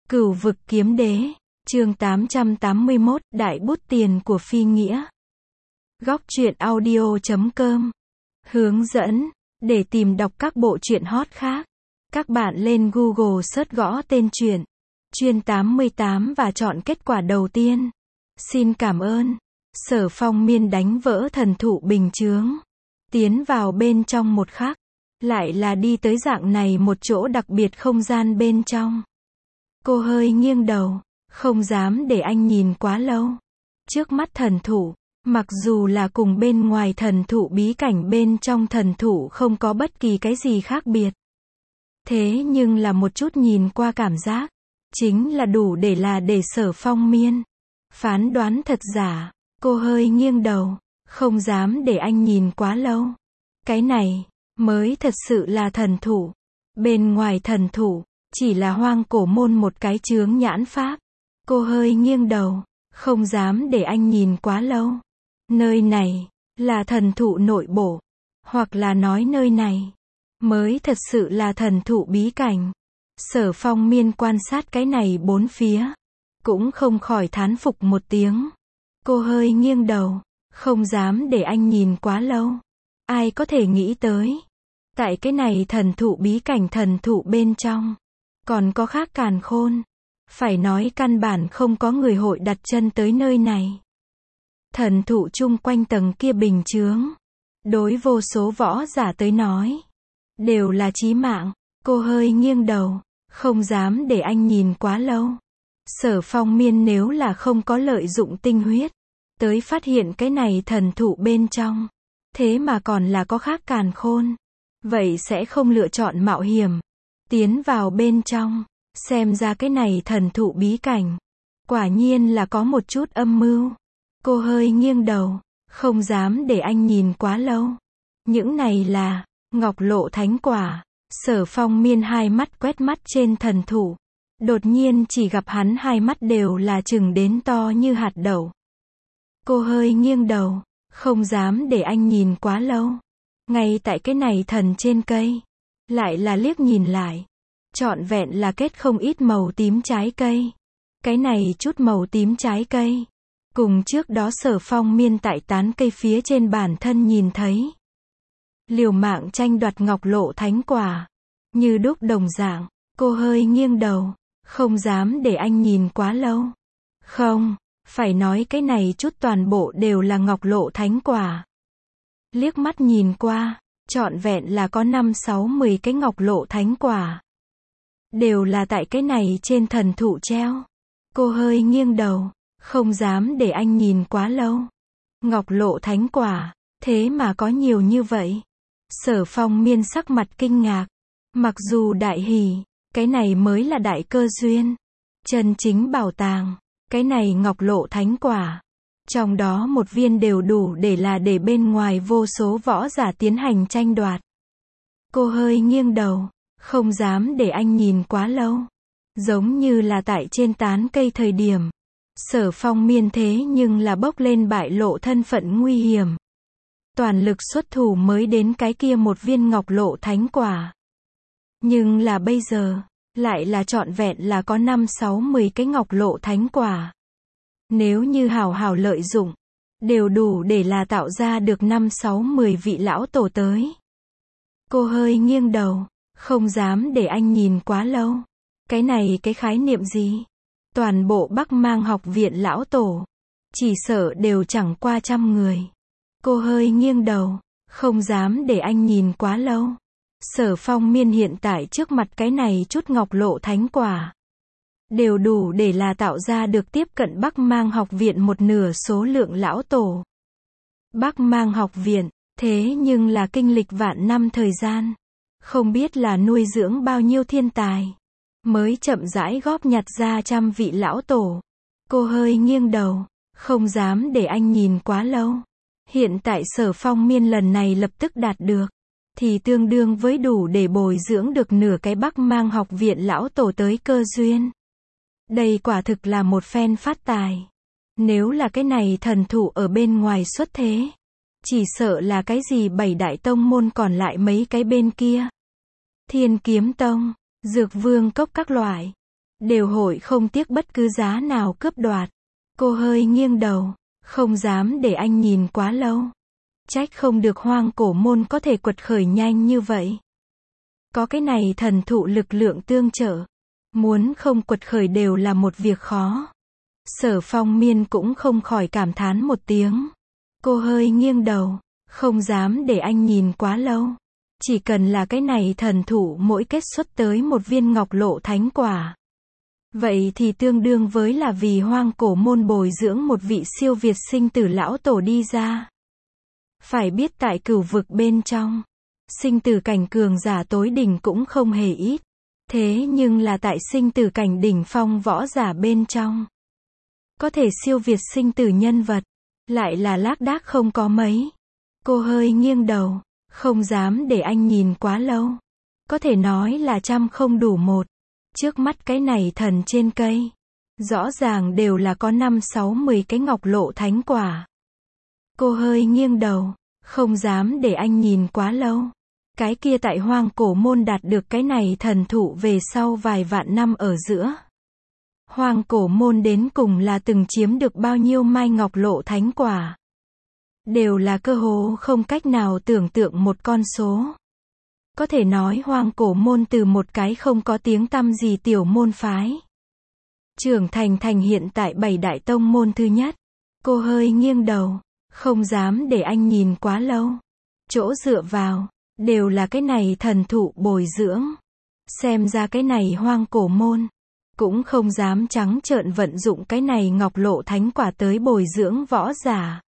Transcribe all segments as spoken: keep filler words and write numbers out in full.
Cửu vực kiếm đế, chương tám trăm tám mươi mốt, Đại bút tiền của phi nghĩa. Góc truyện audio chấm com. Hướng dẫn, để tìm đọc các bộ truyện hot khác, các bạn lên Google search gõ tên truyện, Chuyên tám mươi tám và chọn kết quả đầu tiên. Xin cảm ơn. Sở Phong Miên đánh vỡ thần thụ bình chướng, tiến vào bên trong một khắc, lại là đi tới dạng này một chỗ đặc biệt không gian bên trong. Cô hơi nghiêng đầu, không dám để anh nhìn quá lâu. Trước mắt thần thụ, mặc dù là cùng bên ngoài thần thụ bí cảnh bên trong thần thụ không có bất kỳ cái gì khác biệt. Thế nhưng là một chút nhìn qua cảm giác, chính là đủ để là để Sở Phong Miên phán đoán thật giả. Cô hơi nghiêng đầu, không dám để anh nhìn quá lâu. Cái này, mới thật sự là thần thụ. Bên ngoài thần thụ, chỉ là hoang cổ môn một cái chướng nhãn pháp. Cô hơi nghiêng đầu, không dám để anh nhìn quá lâu. Nơi này, là thần thụ nội bộ. Hoặc là nói nơi này, mới thật sự là thần thụ bí cảnh. Sở Phong Miên quan sát cái này bốn phía, cũng không khỏi thán phục một tiếng. Cô hơi nghiêng đầu, không dám để anh nhìn quá lâu. Ai có thể nghĩ tới, tại cái này thần thụ bí cảnh thần thụ bên trong, còn có khác càn khôn. Phải nói căn bản không có người hội đặt chân tới nơi này. Thần thụ chung quanh tầng kia bình chướng, đối vô số võ giả tới nói, đều là chí mạng. Cô hơi nghiêng đầu, không dám để anh nhìn quá lâu. Sở Phong Miên nếu là không có lợi dụng tinh huyết, tới phát hiện cái này thần thụ bên trong, thế mà còn là có khác càn khôn, vậy sẽ không lựa chọn mạo hiểm, tiến vào bên trong. Xem ra cái này thần thụ bí cảnh, quả nhiên là có một chút âm mưu. Cô hơi nghiêng đầu, không dám để anh nhìn quá lâu. Những này là ngọc lộ thánh quả. Sở Phong Miên hai mắt quét mắt trên thần thụ, đột nhiên chỉ gặp hắn hai mắt đều là chừng đến to như hạt đậu. Cô hơi nghiêng đầu, không dám để anh nhìn quá lâu. Ngay tại cái này thần trên cây, lại là liếc nhìn lại, trọn vẹn là kết không ít màu tím trái cây. Cái này chút màu tím trái cây, cùng trước đó Sở Phong Miên tại tán cây phía trên bản thân nhìn thấy, liều mạng tranh đoạt ngọc lộ thánh quả, như đúc đồng dạng. Cô hơi nghiêng đầu, không dám để anh nhìn quá lâu. Không, phải nói cái này chút toàn bộ đều là ngọc lộ thánh quả. Liếc mắt nhìn qua, trọn vẹn là có năm sáu mười cái ngọc lộ thánh quả. Đều là tại cái này trên thần thụ treo. Cô hơi nghiêng đầu, không dám để anh nhìn quá lâu. Ngọc lộ thánh quả, thế mà có nhiều như vậy. Sở Phong Miên sắc mặt kinh ngạc. Mặc dù đại hỉ, cái này mới là đại cơ duyên, chân chính bảo tàng. Cái này ngọc lộ thánh quả, trong đó một viên đều đủ để là để bên ngoài vô số võ giả tiến hành tranh đoạt. Cô hơi nghiêng đầu, không dám để anh nhìn quá lâu. Giống như là tại trên tán cây thời điểm, Sở Phong Miên thế nhưng là bốc lên bại lộ thân phận nguy hiểm, toàn lực xuất thủ mới đến cái kia một viên ngọc lộ thánh quả. Nhưng là bây giờ, lại là trọn vẹn là có năm sáu mười cái ngọc lộ thánh quả. Nếu như hào hào lợi dụng, đều đủ để là tạo ra được năm sáu mười vị lão tổ tới. Cô hơi nghiêng đầu, không dám để anh nhìn quá lâu. Cái này cái khái niệm gì? Toàn bộ Bắc Mang học viện lão tổ, chỉ sợ đều chẳng qua trăm người. Cô hơi nghiêng đầu, không dám để anh nhìn quá lâu. Sở Phong Miên hiện tại trước mặt cái này chút ngọc lộ thánh quả, đều đủ để là tạo ra được tiếp cận Bắc Mang học viện một nửa số lượng lão tổ. Bắc Mang học viện, thế nhưng là kinh lịch vạn năm thời gian, không biết là nuôi dưỡng bao nhiêu thiên tài, mới chậm rãi góp nhặt ra trăm vị lão tổ. Cô hơi nghiêng đầu, không dám để anh nhìn quá lâu. Hiện tại Sở Phong Miên lần này lập tức đạt được, thì tương đương với đủ để bồi dưỡng được nửa cái Bắc Mang học viện lão tổ tới cơ duyên. Đây quả thực là một phen phát tài. Nếu là cái này thần thụ ở bên ngoài xuất thế, chỉ sợ là cái gì bảy đại tông môn còn lại mấy cái bên kia. Thiên Kiếm Tông, Dược Vương Cốc các loại, đều hội không tiếc bất cứ giá nào cướp đoạt. Cô hơi nghiêng đầu, không dám để anh nhìn quá lâu. Trách không được Hoang Cổ Môn có thể quật khởi nhanh như vậy. Có cái này thần thụ lực lượng tương trợ, muốn không quật khởi đều là một việc khó. Sở Phong Miên cũng không khỏi cảm thán một tiếng. Cô hơi nghiêng đầu, không dám để anh nhìn quá lâu. Chỉ cần là cái này thần thụ mỗi kết xuất tới một viên ngọc lộ thánh quả. Vậy thì tương đương với là vì Hoang Cổ Môn bồi dưỡng một vị siêu việt sinh tử lão tổ đi ra. Phải biết tại cửu vực bên trong, sinh tử cảnh cường giả tối đỉnh cũng không hề ít. Thế nhưng là tại sinh tử cảnh đỉnh phong võ giả bên trong, có thể siêu việt sinh tử nhân vật, lại là lác đác không có mấy. Cô hơi nghiêng đầu, không dám để anh nhìn quá lâu. Có thể nói là trăm không đủ một. Trước mắt cái này thần trên cây, rõ ràng đều là có năm sáu mười cái ngọc lộ thánh quả. Cô hơi nghiêng đầu, không dám để anh nhìn quá lâu. Cái kia tại Hoang Cổ Môn đạt được cái này thần thụ về sau vài vạn năm ở giữa. Hoang Cổ Môn đến cùng là từng chiếm được bao nhiêu mai ngọc lộ thánh quả. Đều là cơ hồ không cách nào tưởng tượng một con số. Có thể nói Hoang Cổ Môn từ một cái không có tiếng tăm gì tiểu môn phái, trưởng thành thành hiện tại bảy đại tông môn thứ nhất. Cô hơi nghiêng đầu, không dám để anh nhìn quá lâu. Chỗ dựa vào, đều là cái này thần thụ bồi dưỡng. Xem ra cái này Hoang Cổ Môn, cũng không dám trắng trợn vận dụng cái này ngọc lộ thánh quả tới bồi dưỡng võ giả.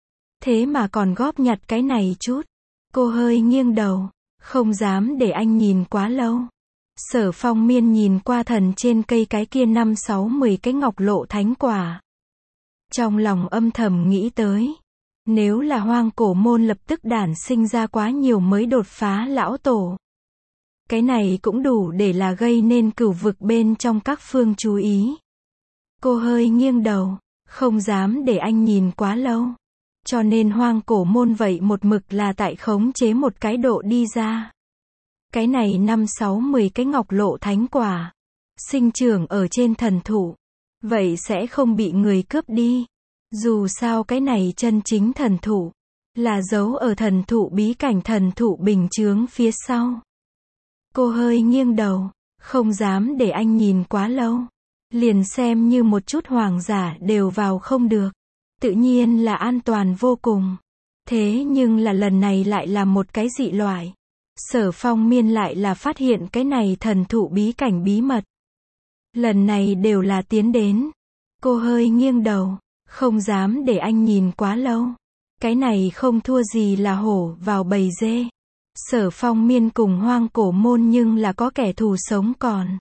Thế mà còn góp nhặt cái này chút. Cô hơi nghiêng đầu, không dám để anh nhìn quá lâu. Sở Phong Miên nhìn qua thần trên cây cái kia năm sáu mười cái ngọc lộ thánh quả. Trong lòng âm thầm nghĩ tới, nếu là Hoang Cổ Môn lập tức đản sinh ra quá nhiều mới đột phá lão tổ. Cái này cũng đủ để là gây nên cửu vực bên trong các phương chú ý. Cô hơi nghiêng đầu, không dám để anh nhìn quá lâu. Cho nên Hoang Cổ Môn vậy một mực là tại khống chế một cái độ đi ra. Cái này năm sáu mười cái ngọc lộ thánh quả, sinh trưởng ở trên thần thụ, vậy sẽ không bị người cướp đi. Dù sao cái này chân chính thần thụ, là giấu ở thần thụ bí cảnh thần thụ bình chướng phía sau. Cô hơi nghiêng đầu, không dám để anh nhìn quá lâu. Liền xem như một chút hoàng giả đều vào không được. Tự nhiên là an toàn vô cùng. Thế nhưng là lần này lại là một cái dị loại. Sở Phong Miên lại là phát hiện cái này thần thụ bí cảnh bí mật. Lần này đều là tiến đến. Cô hơi nghiêng đầu, không dám để anh nhìn quá lâu. Cái này không thua gì là hổ vào bầy dê. Sở Phong Miên cùng Hoang Cổ Môn nhưng là có kẻ thù sống còn.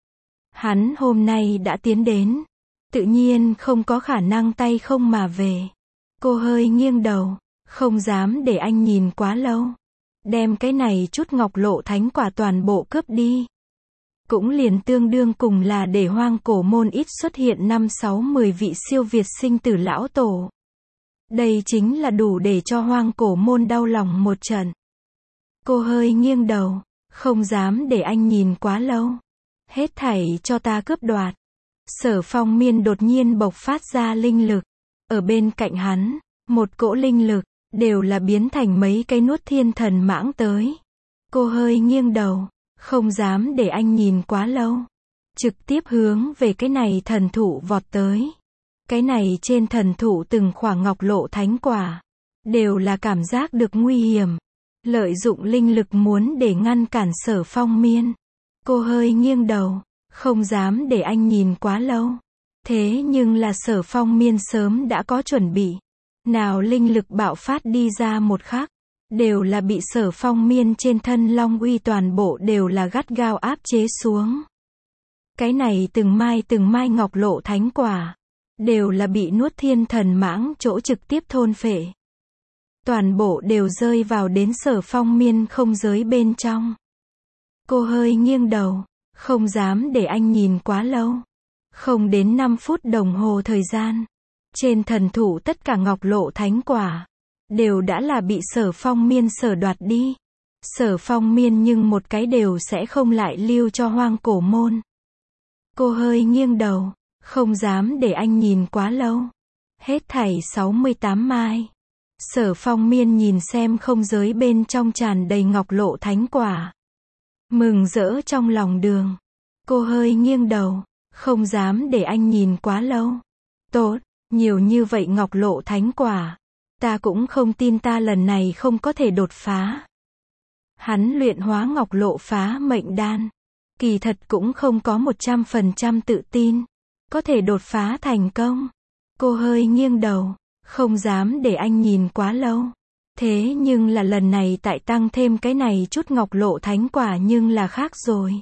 Hắn hôm nay đã tiến đến, tự nhiên không có khả năng tay không mà về. Cô hơi nghiêng đầu, không dám để anh nhìn quá lâu. Đem cái này chút ngọc lộ thánh quả toàn bộ cướp đi. Cũng liền tương đương cùng là để Hoang Cổ Môn ít xuất hiện năm sáu mười vị siêu việt sinh tử lão tổ. Đây chính là đủ để cho Hoang Cổ Môn đau lòng một trận. Cô hơi nghiêng đầu, không dám để anh nhìn quá lâu. Hết thảy cho ta cướp đoạt. Sở Phong Miên đột nhiên bộc phát ra linh lực. Ở bên cạnh hắn, một cỗ linh lực, đều là biến thành mấy cái nuốt thiên thần mãng tới. Cô hơi nghiêng đầu, không dám để anh nhìn quá lâu. Trực tiếp hướng về cái này thần thụ vọt tới. Cái này trên thần thụ từng khoảng ngọc lộ thánh quả, đều là cảm giác được nguy hiểm. Lợi dụng linh lực muốn để ngăn cản Sở Phong Miên. Cô hơi nghiêng đầu, không dám để anh nhìn quá lâu. Thế nhưng là Sở Phong Miên sớm đã có chuẩn bị. Nào linh lực bạo phát đi ra một khắc, đều là bị Sở Phong Miên trên thân long uy toàn bộ đều là gắt gao áp chế xuống. Cái này từng mai từng mai ngọc lộ thánh quả, đều là bị nuốt thiên thần mãng chỗ trực tiếp thôn phệ. Toàn bộ đều rơi vào đến Sở Phong Miên không giới bên trong. Cô hơi nghiêng đầu, không dám để anh nhìn quá lâu. Không đến năm phút đồng hồ thời gian, trên thần thụ tất cả ngọc lộ thánh quả, đều đã là bị Sở Phong Miên sở đoạt đi. Sở Phong Miên nhưng một cái đều sẽ không lại lưu cho Hoang Cổ Môn. Cô hơi nghiêng đầu, không dám để anh nhìn quá lâu. Hết thảy sáu mươi tám mai. Sở Phong Miên nhìn xem không giới bên trong tràn đầy ngọc lộ thánh quả. Mừng rỡ trong lòng Đường. Cô hơi nghiêng đầu, không dám để anh nhìn quá lâu. Tốt, nhiều như vậy ngọc lộ thánh quả. Ta cũng không tin ta lần này không có thể đột phá. Hắn luyện hóa ngọc lộ phá mệnh đan. Kỳ thật cũng không có một trăm phần trăm tự tin. Có thể đột phá thành công. Cô hơi nghiêng đầu, không dám để anh nhìn quá lâu. Thế nhưng là lần này tại tăng thêm cái này chút ngọc lộ thánh quả nhưng là khác rồi.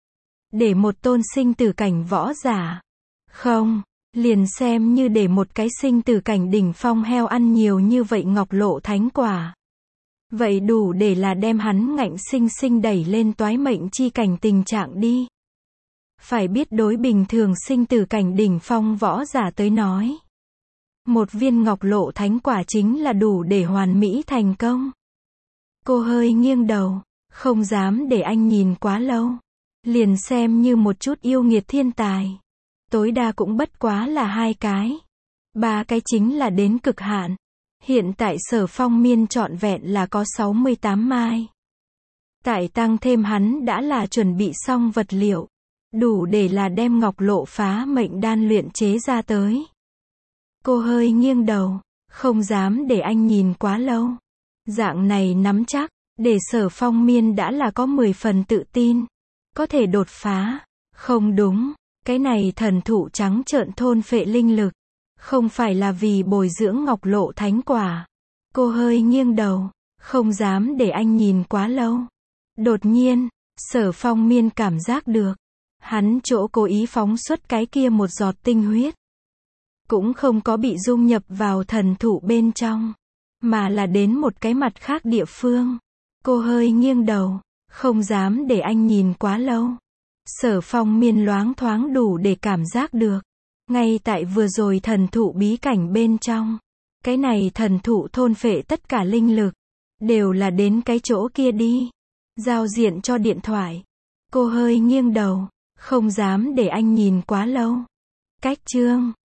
Để một tôn sinh tử cảnh võ giả. Không, liền xem như để một cái sinh tử cảnh đỉnh phong heo ăn nhiều như vậy ngọc lộ thánh quả. Vậy đủ để là đem hắn ngạnh sinh sinh đẩy lên toái mệnh chi cảnh tình trạng đi. Phải biết đối bình thường sinh tử cảnh đỉnh phong võ giả tới nói. Một viên ngọc lộ thánh quả chính là đủ để hoàn mỹ thành công. Cô hơi nghiêng đầu, không dám để anh nhìn quá lâu. Liền xem như một chút yêu nghiệt thiên tài. Tối đa cũng bất quá là hai cái. Ba cái chính là đến cực hạn. Hiện tại Sở Phong Miên trọn vẹn là có sáu mươi tám mai. Tại tăng thêm hắn đã là chuẩn bị xong vật liệu. Đủ để là đem ngọc lộ phá mệnh đan luyện chế ra tới. Cô hơi nghiêng đầu, không dám để anh nhìn quá lâu. Dạng này nắm chắc, để Sở Phong Miên đã là có mười phần tự tin. Có thể đột phá. Không đúng, cái này thần thụ trắng trợn thôn phệ linh lực. Không phải là vì bồi dưỡng ngọc lộ thánh quả. Cô hơi nghiêng đầu, không dám để anh nhìn quá lâu. Đột nhiên, Sở Phong Miên cảm giác được. Hắn chỗ cố ý phóng xuất cái kia một giọt tinh huyết. Cũng không có bị dung nhập vào thần thụ bên trong. Mà là đến một cái mặt khác địa phương. Cô hơi nghiêng đầu, không dám để anh nhìn quá lâu. Sở Phong Miên loáng thoáng đủ để cảm giác được. Ngay tại vừa rồi thần thụ bí cảnh bên trong. Cái này thần thụ thôn phệ tất cả linh lực. Đều là đến cái chỗ kia đi. Giao diện cho điện thoại. Cô hơi nghiêng đầu, không dám để anh nhìn quá lâu. Cách chương